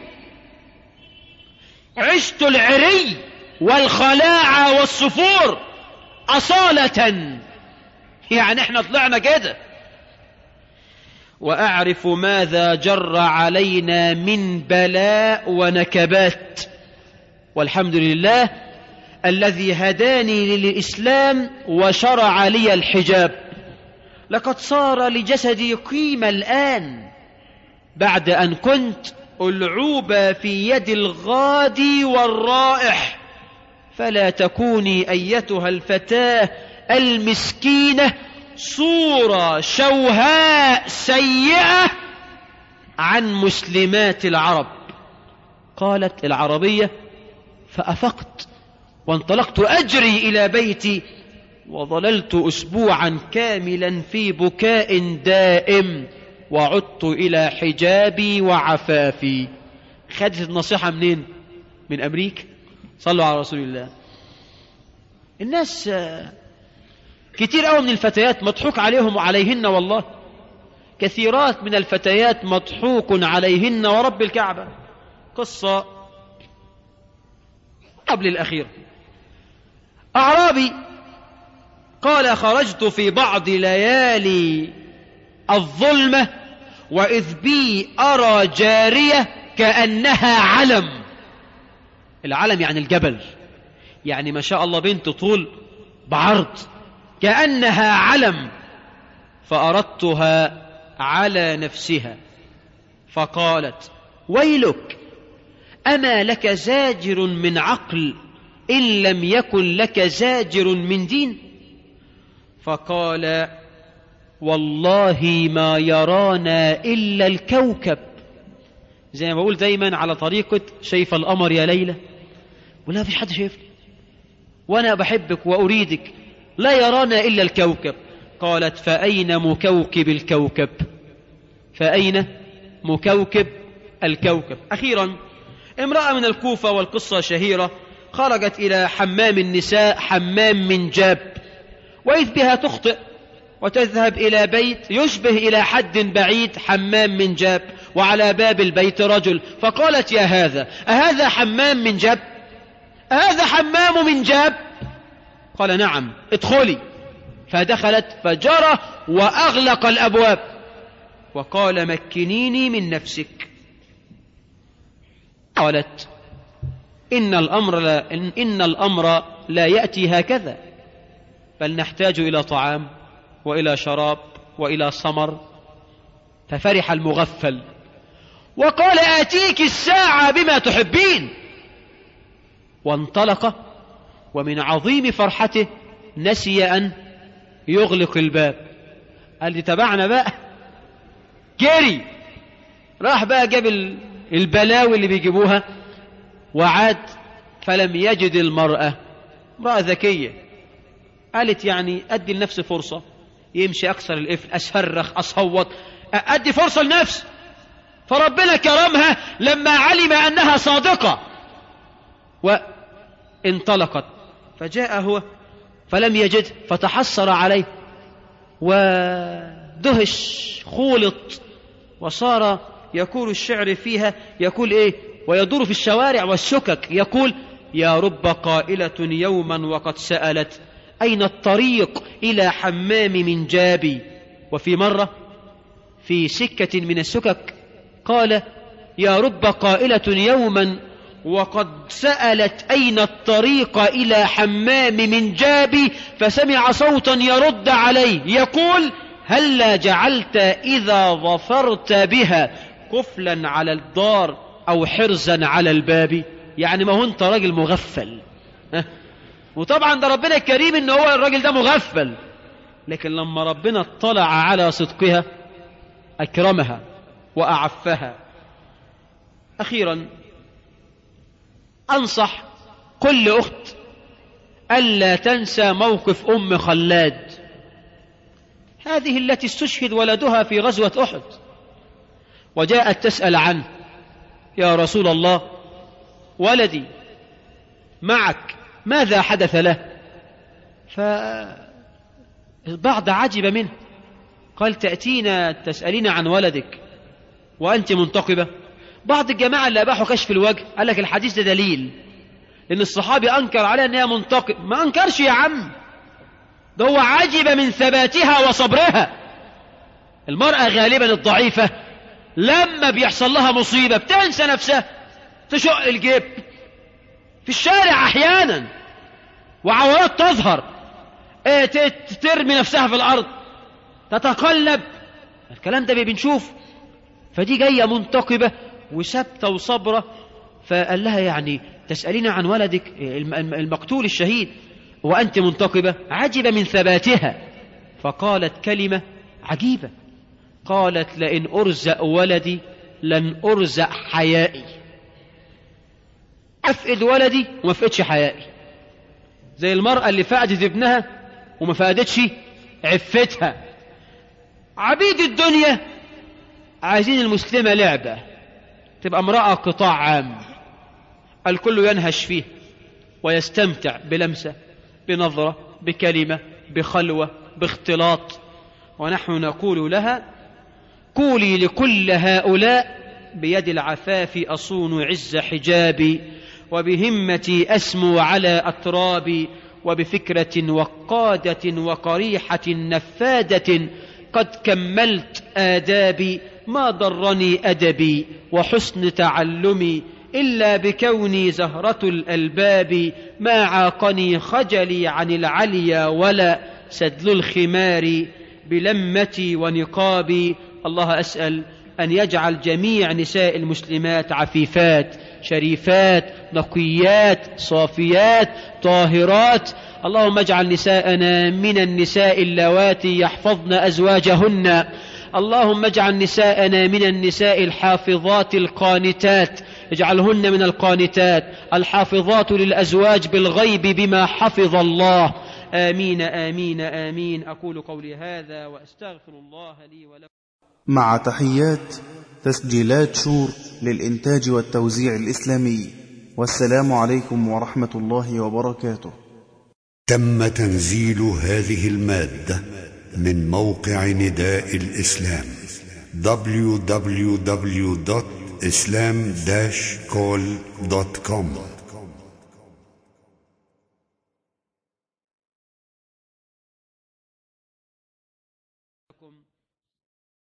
عشت العري والخلاعة والصفور أصالة، يعني احنا طلعنا كده، وأعرف ماذا جر علينا من بلاء ونكبات، والحمد لله الذي هداني للإسلام وشرع لي الحجاب. لقد صار لجسدي قيمة الآن بعد أن كنت ألعوبة في يد الغادي والرائح. فلا تكوني أيتها الفتاة المسكينة صورة شوهاء سيئة عن مسلمات العرب. قالت العربية: فأفقت وانطلقت أجري إلى بيتي، وظللت أسبوعا كاملا في بكاء دائم، وعدت إلى حجابي وعفافي. خدت النصيحة منين؟ من أمريكا. صلوا على رسول الله. الناس كتير قوي من الفتيات مضحوك عليهم وعليهن، والله كثيرات من الفتيات مضحوك عليهن ورب الكعبة. قصة قبل الأخير: أعرابي قال: خرجت في بعض ليالي الظلمة وإذ بي أرى جارية كأنها علم. العلم يعني الجبل، يعني ما شاء الله بنت طول بعرض، كأنها علم. فأردتها على نفسها فقالت: ويلك، أما لك زاجر من عقل إن لم يكن لك زاجر من دين؟ فقال: والله ما يرانا إلا الكوكب. زي ما بقول دايما على طريقة شايف القمر يا ليلى؟ ولا فيش حد شايفني وأنا بحبك وأريدك، لا يرانا إلا الكوكب. قالت: فأين مكوكب الكوكب؟ فأين مكوكب الكوكب؟ أخيرا امرأة من الكوفة، والقصة شهيرة، خرجت إلى حمام النساء، حمام من جاب، وإذ بها تخطئ وتذهب إلى بيت يشبه إلى حد بعيد حمام من جاب، وعلى باب البيت رجل. فقالت: يا هذا، أهذا حمام من جاب؟ أهذا حمام من جاب؟ قال: نعم، ادخلي. فدخلت فجرى وأغلق الأبواب وقال: مكنيني من نفسك. قالت: إن الأمر لا يأتي هكذا، بل نحتاج إلى طعام وإلى شراب وإلى ثمر. ففرح المغفل وقال: آتيك الساعة بما تحبين. وانطلق، ومن عظيم فرحته نسي أن يغلق الباب. قال: دي تبعنا بقى. جري راح بقى جاب البلاوي اللي بيجيبوها وعاد، فلم يجد المرأة. امرأة ذكية قالت: يعني أدي لنفسي فرصة، يمشي أكسر القفل، أصرخ، أصوت، أدي فرصة لنفسي. فربنا كرمها لما علم أنها صادقة، وانطلقت. فجاء هو فلم يجد، فتحسر عليه ودهش، خولط، وصار يقول الشعر فيها، يقول إيه؟ ويدور في الشوارع والسكك يقول: يا رب قائلة يوما وقد سألت أين الطريق إلى حمام من جابي. وفي مرة في سكة من السكك قال يا رب قائلة يوما وقد سألت أين الطريق إلى حمام من جابي، فسمع صوتا يرد عليه يقول هلا جعلت إذا ظفرت بها قفلا على الدار أو حرزا على الباب. يعني ما هو انت راجل مغفل، وطبعا ده ربنا الكريم ان هو الراجل ده مغفل، لكن لما ربنا اطلع على صدقها أكرمها وأعفها. أخيرا أنصح كل أخت ألا تنسى موقف أم خلاد، هذه التي استشهد ولدها في غزوة أحد، وجاءت تسأل عنه يا رسول الله ولدي معك ماذا حدث له؟ فالبعض عجب منه، قال تأتينا تسألين عن ولدك وأنت منتقبة؟ بعض الجماعة اللي أباحوا كشف الوجه قال لك الحديث ده دليل إن الصحابي أنكر عليها أنها منتقب. ما أنكرش يا عم، ده هو عجب من ثباتها وصبرها. المرأة غالبا الضعيفة لما بيحصل لها مصيبة بتنسى نفسها، تشق الجيب في الشارع أحيانا وعورات تظهر، ترمي نفسها في الأرض، تتقلب، الكلام ده بنشوف. فدي جاية منتقبة وثابتة وصبرة، فقال لها يعني تسألين عن ولدك المقتول الشهيد وأنت منتقبة؟ عجب من ثباتها، فقالت كلمة عجيبة، قالت لئن أرزق ولدي لن أرزق حيائي. أفقد ولدي وما فقدش حيائي، زي المرأة اللي فقدت ابنها وما فقدتش عفتها. عبيد الدنيا عايزين المسلمة لعبة، تبقى امرأة قطاع عام الكل ينهش فيه ويستمتع بلمسة، بنظرة، بكلمة، بخلوة، باختلاط. ونحن نقول لها قولي لكل هؤلاء بيد العفاف أصون عز حجابي، وبهمتي أسمو على أترابي، وبفكرة وقادة وقريحة نفادة قد كملت آدابي، ما ضرني أدبي وحسن تعلمي إلا بكوني زهرة الألباب، ما عاقني خجلي عن العليا ولا سدل الخمار بلمتي ونقابي. الله أسأل أن يجعل جميع نساء المسلمات عفيفات شريفات نقيات صافيات طاهرات. اللهم اجعل نساءنا من النساء اللواتي يحفظن أزواجهن. اللهم اجعل نساءنا من النساء الحافظات القانتات، اجعلهن من القانتات الحافظات للأزواج بالغيب بما حفظ الله. آمين آمين آمين. أقول قولي هذا وأستغفر الله لي ولكم. مع تحيات تسجيلات شور للإنتاج والتوزيع الإسلامي، والسلام عليكم ورحمة الله وبركاته. تم تنزيل هذه المادة من موقع نداء الإسلام www.islam-call.com